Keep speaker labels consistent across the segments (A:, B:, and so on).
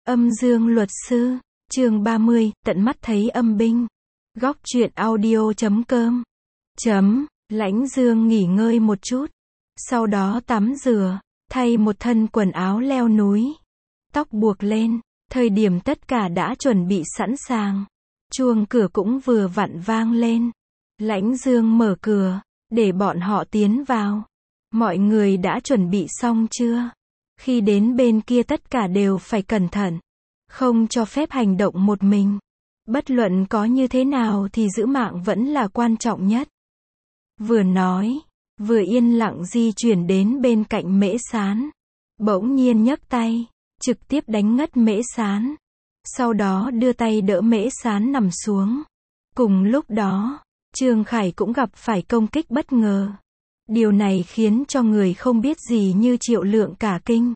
A: Âm dương luật sư, chương 30, tận mắt thấy âm binh. Góc truyện audio.com. Lãnh Dương nghỉ ngơi một chút. Sau đó tắm rửa, thay một thân quần áo leo núi. Tóc buộc lên, thời điểm tất cả đã chuẩn bị sẵn sàng. Chuông cửa cũng vừa vặn vang lên. Lãnh Dương mở cửa, để bọn họ tiến vào. Mọi người đã chuẩn bị xong chưa? Khi đến bên kia tất cả đều phải cẩn thận. Không cho phép hành động một mình. Bất luận có như thế nào thì giữ mạng vẫn là quan trọng nhất. Vừa nói, vừa yên lặng di chuyển đến bên cạnh Mễ Sán. Bỗng nhiên nhấc tay, trực tiếp đánh ngất Mễ Sán. Sau đó đưa tay đỡ Mễ Sán nằm xuống. Cùng lúc đó, Trương Khải cũng gặp phải công kích bất ngờ. Điều này khiến cho người không biết gì như Triệu Lượng cả kinh.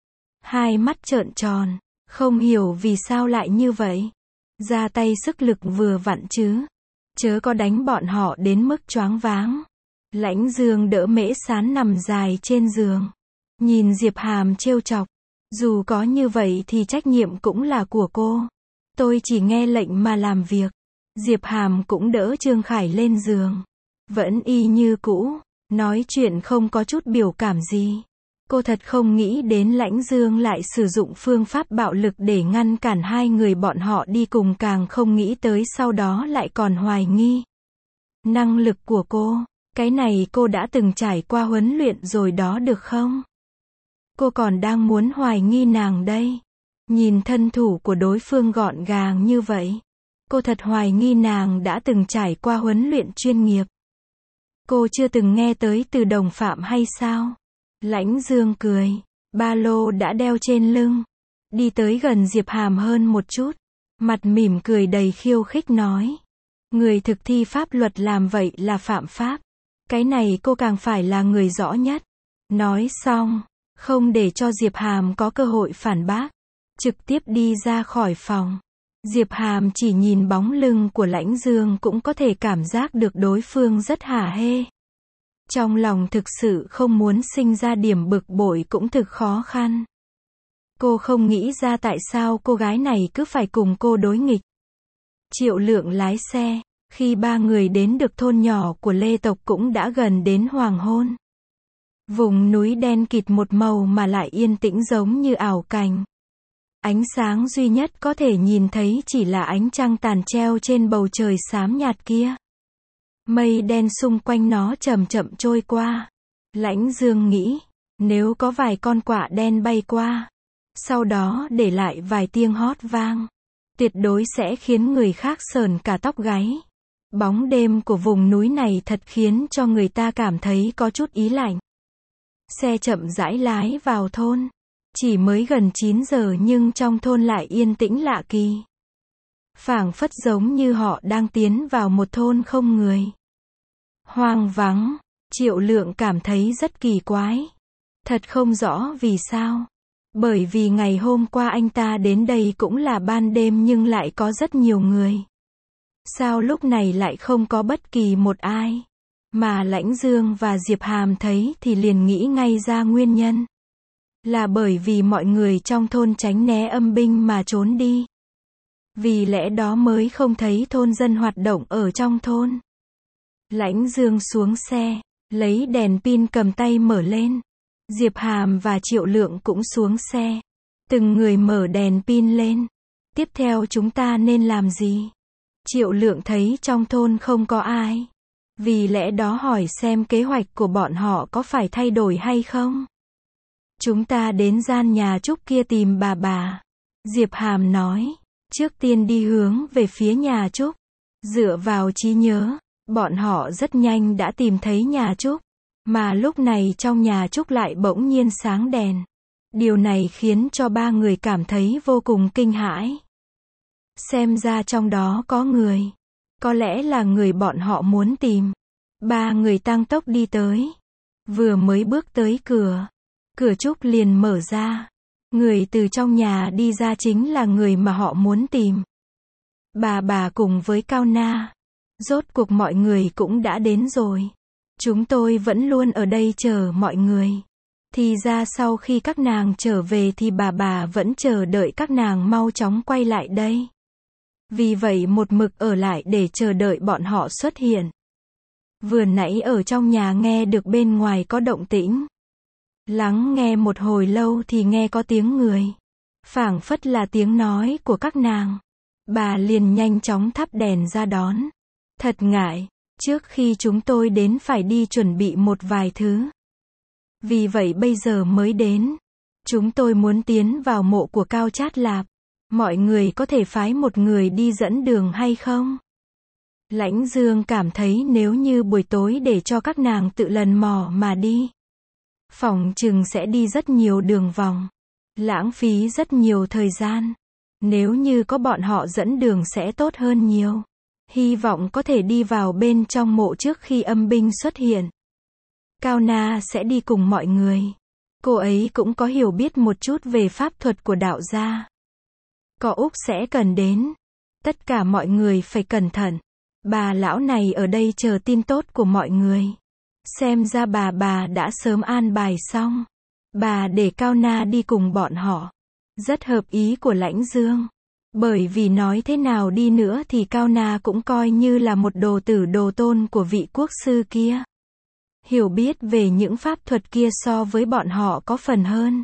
A: Hai mắt trợn tròn, không hiểu vì sao lại như vậy. Ra tay sức lực vừa vặn chứ. Chớ có đánh bọn họ đến mức choáng váng. Lãnh Dương đỡ Mễ Sán nằm dài trên giường. Nhìn Diệp Hàm trêu chọc. Dù có như vậy thì trách nhiệm cũng là của cô. Tôi chỉ nghe lệnh mà làm việc. Diệp Hàm cũng đỡ Trương Khải lên giường. Vẫn y như cũ. Nói chuyện không có chút biểu cảm gì. Cô thật không nghĩ đến Lãnh Dương lại sử dụng phương pháp bạo lực để ngăn cản hai người bọn họ đi cùng, càng không nghĩ tới sau đó lại còn hoài nghi năng lực của cô. Cái này cô đã từng trải qua huấn luyện rồi đó được không? Cô còn đang muốn hoài nghi nàng đây. Nhìn thân thủ của đối phương gọn gàng như vậy. Cô thật hoài nghi nàng đã từng trải qua huấn luyện chuyên nghiệp. Cô chưa từng nghe tới từ đồng phạm hay sao? Lãnh Dương cười, ba lô đã đeo trên lưng, đi tới gần Diệp Hàm hơn một chút, mặt mỉm cười đầy khiêu khích nói. Người thực thi pháp luật làm vậy là phạm pháp. Cái này cô càng phải là người rõ nhất. Nói xong, không để cho Diệp Hàm có cơ hội phản bác, trực tiếp đi ra khỏi phòng. Diệp Hàm chỉ nhìn bóng lưng của Lãnh Dương cũng có thể cảm giác được đối phương rất hả hê. Trong lòng thực sự không muốn sinh ra điểm bực bội cũng thực khó khăn. Cô không nghĩ ra tại sao cô gái này cứ phải cùng cô đối nghịch. Triệu Lượng lái xe, khi ba người đến được thôn nhỏ của Lê tộc cũng đã gần đến hoàng hôn. Vùng núi đen kịt một màu mà lại yên tĩnh giống như ảo cảnh. Ánh sáng duy nhất có thể nhìn thấy chỉ là ánh trăng tàn treo trên bầu trời xám nhạt kia. Mây đen xung quanh nó chậm chậm trôi qua. Lãnh Dương nghĩ, nếu có vài con quạ đen bay qua, sau đó để lại vài tiếng hót vang, tuyệt đối sẽ khiến người khác sởn cả tóc gáy. Bóng đêm của vùng núi này thật khiến cho người ta cảm thấy có chút ý lạnh. Xe chậm rãi lái vào thôn. Chỉ mới gần 9 giờ nhưng trong thôn lại yên tĩnh lạ kỳ. Phảng phất giống như họ đang tiến vào một thôn không người. Hoang vắng, Triệu Lượng cảm thấy rất kỳ quái. Thật không rõ vì sao. Bởi vì ngày hôm qua anh ta đến đây cũng là ban đêm nhưng lại có rất nhiều người. Sao lúc này lại không có bất kỳ một ai? Mà Lãnh Dương và Diệp Hàm thấy thì liền nghĩ ngay ra nguyên nhân. Là bởi vì mọi người trong thôn tránh né âm binh mà trốn đi. Vì lẽ đó mới không thấy thôn dân hoạt động ở trong thôn. Lãnh Dương xuống xe, lấy đèn pin cầm tay mở lên. Diệp Hàm và Triệu Lượng cũng xuống xe. Từng người mở đèn pin lên. Tiếp theo chúng ta nên làm gì? Triệu Lượng thấy trong thôn không có ai. Vì lẽ đó hỏi xem kế hoạch của bọn họ có phải thay đổi hay không? Chúng ta đến gian nhà Trúc kia tìm bà. Diệp Hàm nói. Trước tiên đi hướng về phía nhà Trúc. Dựa vào trí nhớ, bọn họ rất nhanh đã tìm thấy nhà Trúc. Mà lúc này trong nhà Trúc lại bỗng nhiên sáng đèn. Điều này khiến cho ba người cảm thấy vô cùng kinh hãi. Xem ra trong đó có người. Có lẽ là người bọn họ muốn tìm. Ba người tăng tốc đi tới. Vừa mới bước tới cửa. Cửa Trúc liền mở ra. Người từ trong nhà đi ra chính là người mà họ muốn tìm. Bà cùng với Cao Na. Rốt cuộc mọi người cũng đã đến rồi. Chúng tôi vẫn luôn ở đây chờ mọi người. Thì ra sau khi các nàng trở về thì bà vẫn chờ đợi các nàng mau chóng quay lại đây. Vì vậy một mực ở lại để chờ đợi bọn họ xuất hiện. Vừa nãy ở trong nhà nghe được bên ngoài có động tĩnh. Lắng nghe một hồi lâu thì nghe có tiếng người. Phảng phất là tiếng nói của các nàng. Bà liền nhanh chóng thắp đèn ra đón. Thật ngại, trước khi chúng tôi đến phải đi chuẩn bị một vài thứ. Vì vậy bây giờ mới đến. Chúng tôi muốn tiến vào mộ của Cao Chát Lạp. Mọi người có thể phái một người đi dẫn đường hay không? Lãnh Dương cảm thấy nếu như buổi tối để cho các nàng tự lần mò mà đi. Phỏng chừng sẽ đi rất nhiều đường vòng. Lãng phí rất nhiều thời gian. Nếu như có bọn họ dẫn đường sẽ tốt hơn nhiều. Hy vọng có thể đi vào bên trong mộ trước khi âm binh xuất hiện. Cao Na sẽ đi cùng mọi người. Cô ấy cũng có hiểu biết một chút về pháp thuật của đạo gia. Có Úc sẽ cần đến. Tất cả mọi người phải cẩn thận. Bà lão này ở đây chờ tin tốt của mọi người. Xem ra bà đã sớm an bài xong. Bà để Cao Na đi cùng bọn họ. Rất hợp ý của Lãnh Dương. Bởi vì nói thế nào đi nữa thì Cao Na cũng coi như là một đồ tử đồ tôn của vị quốc sư kia. Hiểu biết về những pháp thuật kia so với bọn họ có phần hơn.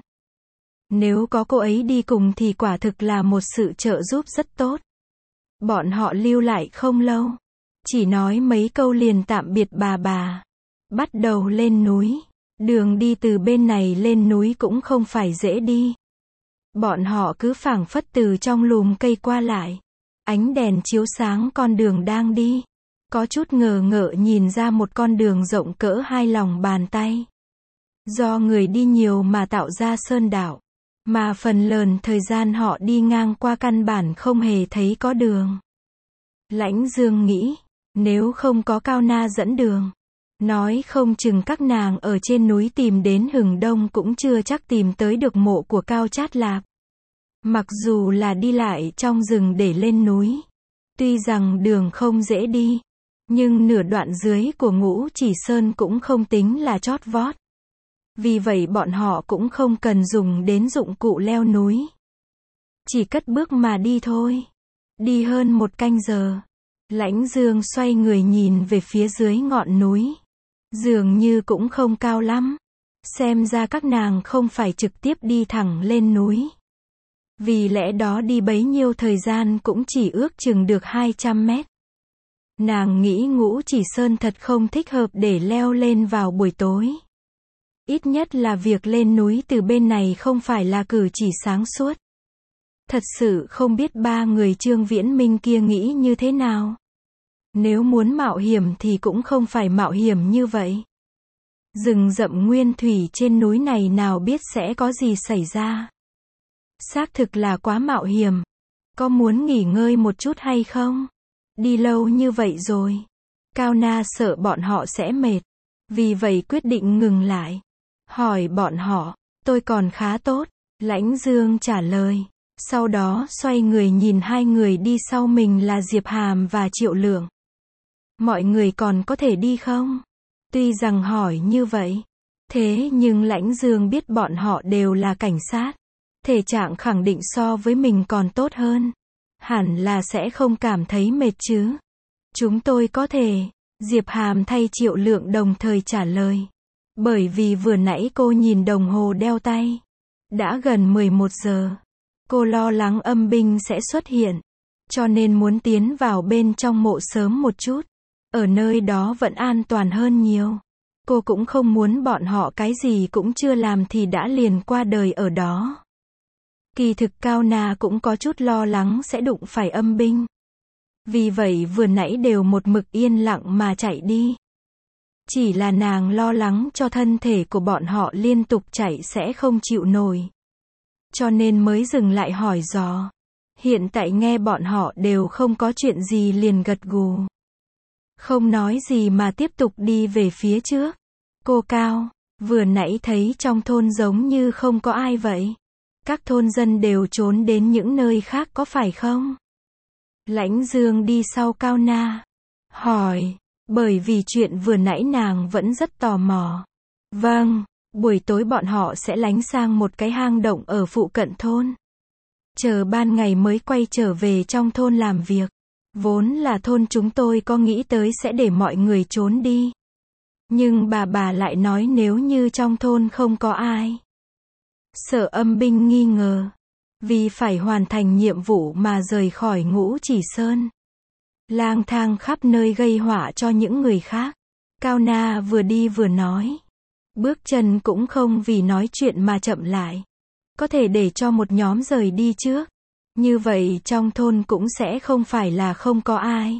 A: Nếu có cô ấy đi cùng thì quả thực là một sự trợ giúp rất tốt. Bọn họ lưu lại không lâu. Chỉ nói mấy câu liền tạm biệt bà. Bắt đầu lên núi. Đường đi từ bên này lên núi cũng không phải dễ đi. Bọn họ cứ phảng phất từ trong lùm cây qua lại. Ánh đèn chiếu sáng con đường đang đi. Có chút ngờ ngợ nhìn ra một con đường rộng cỡ 2 lòng bàn tay. Do người đi nhiều mà tạo ra sơn đảo. Mà phần lớn thời gian họ đi ngang qua căn bản không hề thấy có đường. Lãnh Dương nghĩ, nếu không có Cao Na dẫn đường, nói không chừng các nàng ở trên núi tìm đến hừng đông cũng chưa chắc tìm tới được mộ của Cao Chát Lạp. Mặc dù là đi lại trong rừng để lên núi, tuy rằng đường không dễ đi, nhưng nửa đoạn dưới của Ngũ Chỉ Sơn cũng không tính là chót vót. Vì vậy bọn họ cũng không cần dùng đến dụng cụ leo núi. Chỉ cất bước mà đi thôi. Đi hơn 1 canh giờ. Lãnh Dương xoay người nhìn về phía dưới ngọn núi. Dường như cũng không cao lắm. Xem ra các nàng không phải trực tiếp đi thẳng lên núi. Vì lẽ đó đi bấy nhiêu thời gian cũng chỉ ước chừng được 200 mét. Nàng nghĩ Ngũ Chỉ Sơn thật không thích hợp để leo lên vào buổi tối. Ít nhất là việc lên núi từ bên này không phải là cử chỉ sáng suốt. Thật sự không biết 3 người Trương Viễn Minh kia nghĩ như thế nào. Nếu muốn mạo hiểm thì cũng không phải mạo hiểm như vậy. Rừng rậm nguyên thủy trên núi này nào biết sẽ có gì xảy ra. Xác thực là quá mạo hiểm. Có muốn nghỉ ngơi một chút hay không? Đi lâu như vậy rồi. Cao Na sợ bọn họ sẽ mệt. Vì vậy quyết định ngừng lại. Hỏi bọn họ, tôi còn khá tốt. Lãnh Dương trả lời. Sau đó xoay người nhìn 2 người đi sau mình là Diệp Hàm và Triệu Lượng. Mọi người còn có thể đi không? Tuy rằng hỏi như vậy. Thế nhưng Lãnh Dương biết bọn họ đều là cảnh sát. Thể trạng khẳng định so với mình còn tốt hơn. Hẳn là sẽ không cảm thấy mệt chứ. Chúng tôi có thể. Diệp Hàm thay Triệu Lượng đồng thời trả lời. Bởi vì vừa nãy cô nhìn đồng hồ đeo tay. Đã gần 11 giờ. Cô lo lắng âm binh sẽ xuất hiện. Cho nên muốn tiến vào bên trong mộ sớm một chút. Ở nơi đó vẫn an toàn hơn nhiều. Cô cũng không muốn bọn họ cái gì cũng chưa làm thì đã liền qua đời ở đó. Kỳ thực Cao Na cũng có chút lo lắng sẽ đụng phải âm binh. Vì vậy vừa nãy đều một mực yên lặng mà chạy đi. Chỉ là nàng lo lắng cho thân thể của bọn họ liên tục chạy sẽ không chịu nổi. Cho nên mới dừng lại hỏi dò. Hiện tại nghe bọn họ đều không có chuyện gì liền gật gù. Không nói gì mà tiếp tục đi về phía trước. Cô Cao, vừa nãy thấy trong thôn giống như không có ai vậy. Các thôn dân đều trốn đến những nơi khác có phải không? Lãnh Dương đi sau Cao Na. Hỏi, bởi vì chuyện vừa nãy nàng vẫn rất tò mò. Vâng, Buổi tối bọn họ sẽ lánh sang một cái hang động ở phụ cận thôn. Chờ ban ngày mới quay trở về trong thôn làm việc. Vốn là thôn chúng tôi có nghĩ tới sẽ để mọi người trốn đi. Nhưng bà lại nói nếu như trong thôn không có ai. Sợ âm binh nghi ngờ. Vì phải hoàn thành nhiệm vụ mà rời khỏi Ngũ Chỉ Sơn. Lang thang khắp nơi gây họa cho những người khác. Cao Na vừa đi vừa nói. Bước chân cũng không vì nói chuyện mà chậm lại. Có thể để cho một nhóm rời đi trước. Như vậy trong thôn cũng sẽ không phải là không có ai.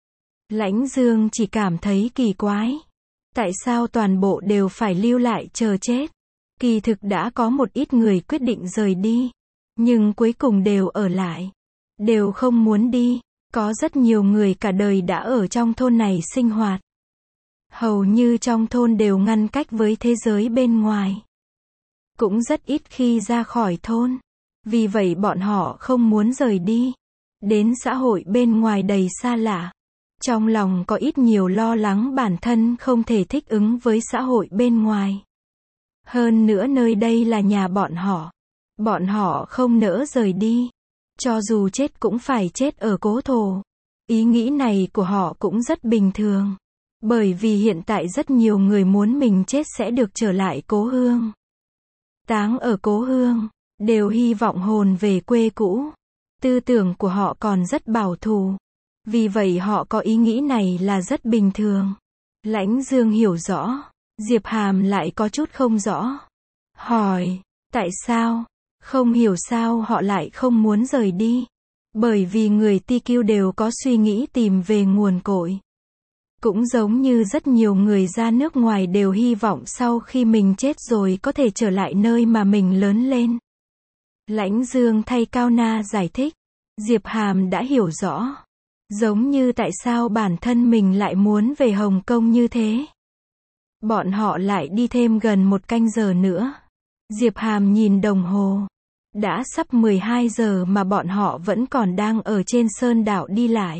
A: Lãnh Dương chỉ cảm thấy kỳ quái. Tại sao toàn bộ đều phải lưu lại chờ chết? Kỳ thực đã có một ít người quyết định rời đi. Nhưng cuối cùng đều ở lại. Đều không muốn đi. Có rất nhiều người cả đời đã ở trong thôn này sinh hoạt. Hầu như trong thôn đều ngăn cách với thế giới bên ngoài. Cũng rất ít khi ra khỏi thôn. Vì vậy bọn họ không muốn rời đi. Đến xã hội bên ngoài đầy xa lạ. Trong lòng có ít nhiều lo lắng bản thân không thể thích ứng với xã hội bên ngoài. Hơn nữa nơi đây là nhà bọn họ. Bọn họ không nỡ rời đi. Cho dù chết cũng phải chết ở cố thổ. Ý nghĩ này của họ cũng rất bình thường. Bởi vì hiện tại rất nhiều người muốn mình chết sẽ được trở lại cố hương. Táng ở cố hương. Đều hy vọng hồn về quê cũ. Tư tưởng của họ còn rất bảo thủ. Vì vậy họ có ý nghĩ này là rất bình thường. Lãnh Dương hiểu rõ. Diệp Hàm lại có chút không rõ. Hỏi, tại sao? Không hiểu sao họ lại không muốn rời đi. Bởi vì người TQ đều có suy nghĩ tìm về nguồn cội. Cũng giống như rất nhiều người ra nước ngoài đều hy vọng sau khi mình chết rồi có thể trở lại nơi mà mình lớn lên. Lãnh Dương thay Cao Na giải thích. Diệp Hàm đã hiểu rõ. Giống như tại sao bản thân mình lại muốn về Hồng Kông như thế. Bọn họ lại đi thêm gần 1 canh giờ nữa. Diệp Hàm nhìn đồng hồ. Đã sắp 12 giờ mà bọn họ vẫn còn đang ở trên sơn đảo đi lại.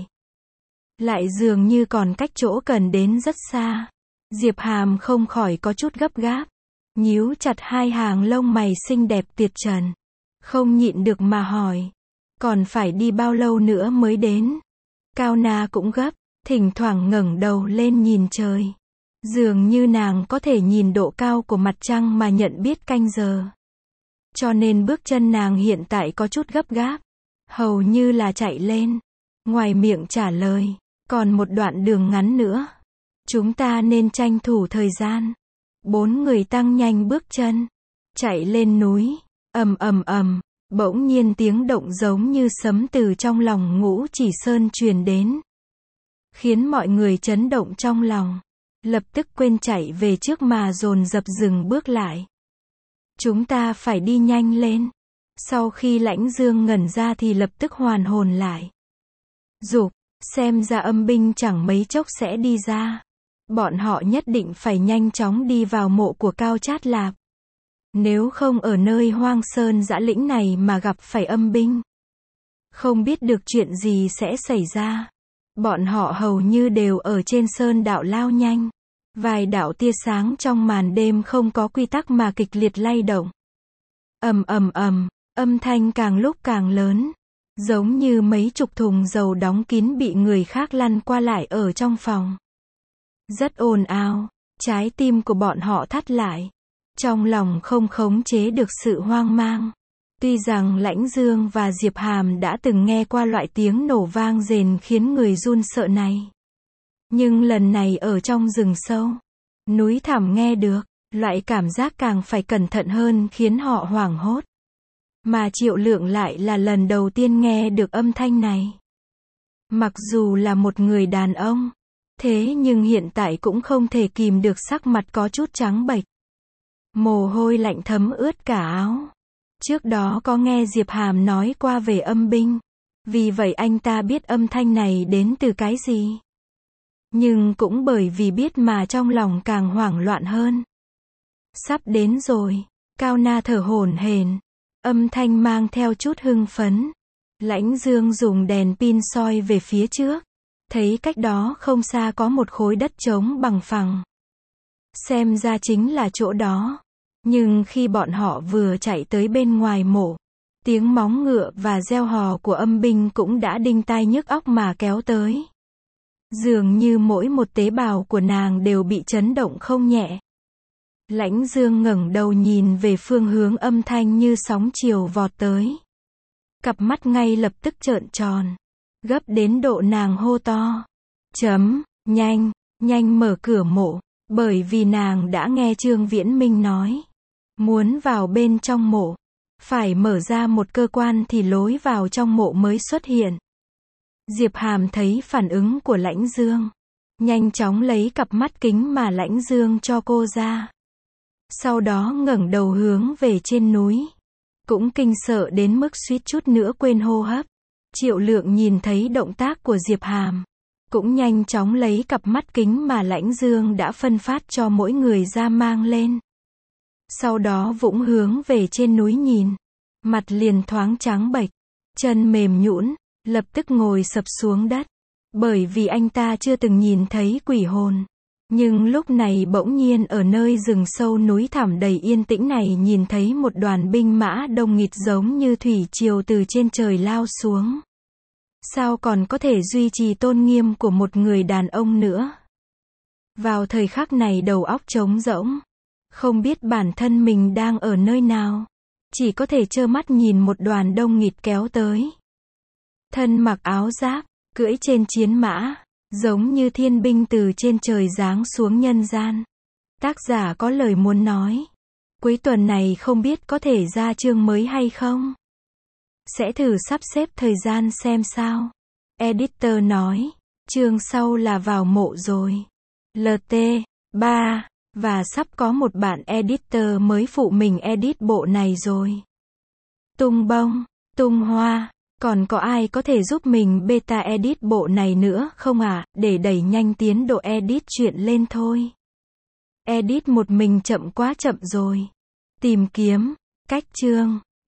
A: Lại dường như còn cách chỗ cần đến rất xa. Diệp Hàm không khỏi có chút gấp gáp. Nhíu chặt hai hàng lông mày xinh đẹp tuyệt trần. Không nhịn được mà hỏi. Còn phải đi bao lâu nữa mới đến? Cao Na cũng gấp. Thỉnh thoảng ngẩng đầu lên nhìn trời. Dường như nàng có thể nhìn độ cao của mặt trăng mà nhận biết canh giờ. Cho nên bước chân nàng hiện tại có chút gấp gáp. Hầu như là chạy lên. Ngoài miệng trả lời. Còn một đoạn đường ngắn nữa. Chúng ta nên tranh thủ thời gian. 4 người tăng nhanh bước chân. Chạy lên núi. Ầm ầm ầm. Bỗng nhiên tiếng động giống như sấm từ trong lòng Ngũ Chỉ Sơn truyền đến. Khiến mọi người chấn động trong lòng. Lập tức quên chạy về trước mà dồn dập dừng bước lại. Chúng ta phải đi nhanh lên. Sau khi Lãnh Dương ngẩn ra thì lập tức hoàn hồn lại. Dục, xem ra âm binh chẳng mấy chốc sẽ đi ra. Bọn họ nhất định phải nhanh chóng đi vào mộ của Cao Trát Lạp. Nếu không ở nơi hoang sơn dã lĩnh này mà gặp phải âm binh. Không biết được chuyện gì sẽ xảy ra. Bọn họ hầu như đều ở trên sơn đạo lao nhanh. Vài đạo tia sáng trong màn đêm không có quy tắc mà kịch liệt lay động. Ầm ầm ầm, âm thanh càng lúc càng lớn. Giống như mấy chục thùng dầu đóng kín bị người khác lăn qua lại ở trong phòng. Rất ồn ào, trái tim của bọn họ thắt lại. Trong lòng không khống chế được sự hoang mang. Tuy rằng Lãnh Dương và Diệp Hàm đã từng nghe qua loại tiếng nổ vang rền khiến người run sợ này. Nhưng lần này ở trong rừng sâu, núi thẳm nghe được, loại cảm giác càng phải cẩn thận hơn khiến họ hoảng hốt. Mà Triệu Lượng lại là lần đầu tiên nghe được âm thanh này. Mặc dù là một người đàn ông, thế nhưng hiện tại cũng không thể kìm được sắc mặt có chút trắng bệch. Mồ hôi lạnh thấm ướt cả áo. Trước đó có nghe Diệp Hàm nói qua về âm binh. Vì vậy anh ta biết âm thanh này đến từ cái gì. Nhưng cũng bởi vì biết mà trong lòng càng hoảng loạn hơn. Sắp đến rồi. Cao Na thở hổn hển. Âm thanh mang theo chút hưng phấn. Lãnh Dương dùng đèn pin soi về phía trước. Thấy cách đó không xa có một khối đất trống bằng phẳng. Xem ra chính là chỗ đó. Nhưng khi bọn họ vừa chạy tới bên ngoài mộ, tiếng móng ngựa và reo hò của âm binh cũng đã đinh tai nhức óc mà kéo tới. Dường như mỗi một tế bào của nàng đều bị chấn động không nhẹ. Lãnh Dương ngẩng đầu nhìn về phương hướng âm thanh như sóng chiều vọt tới. Cặp mắt ngay lập tức trợn tròn. Gấp đến độ nàng hô to. Nhanh, nhanh mở cửa mộ. Bởi vì nàng đã nghe Trương Viễn Minh nói. Muốn vào bên trong mộ. Phải mở ra một cơ quan thì lối vào trong mộ mới xuất hiện. Diệp Hàm thấy phản ứng của Lãnh Dương. Nhanh chóng lấy cặp mắt kính mà Lãnh Dương cho cô ra. Sau đó ngẩng đầu hướng về trên núi. Cũng kinh sợ đến mức suýt chút nữa quên hô hấp. Triệu Lượng nhìn thấy động tác của Diệp Hàm. Cũng nhanh chóng lấy cặp mắt kính mà Lãnh Dương đã phân phát cho mỗi người ra mang lên. Sau đó vũng hướng về trên núi nhìn. Mặt liền thoáng trắng bệch. Chân mềm nhũn, lập tức ngồi sập xuống đất. Bởi vì anh ta chưa từng nhìn thấy quỷ hồn. Nhưng lúc này bỗng nhiên ở nơi rừng sâu núi thẳm đầy yên tĩnh này nhìn thấy một đoàn binh mã đông nghịt giống như thủy triều từ trên trời lao xuống. Sao còn có thể duy trì tôn nghiêm của một người đàn ông nữa? Vào thời khắc này đầu óc trống rỗng. Không biết bản thân mình đang ở nơi nào. Chỉ có thể trơ mắt nhìn một đoàn đông nghịt kéo tới. Thân mặc áo giáp, cưỡi trên chiến mã. Giống như thiên binh từ trên trời giáng xuống nhân gian. Tác giả có lời muốn nói. Cuối tuần này không biết có thể ra chương mới hay không? Sẽ thử sắp xếp thời gian xem sao. Editor nói. Chương sau là vào mộ rồi. LT 3. Và sắp có một bạn editor mới phụ mình edit bộ này rồi. Tung bông, tung hoa. Còn có ai có thể giúp mình beta edit bộ này nữa không à, để đẩy nhanh tiến độ edit chuyện lên thôi. Edit một mình chậm quá chậm rồi. Tìm kiếm, cách chương.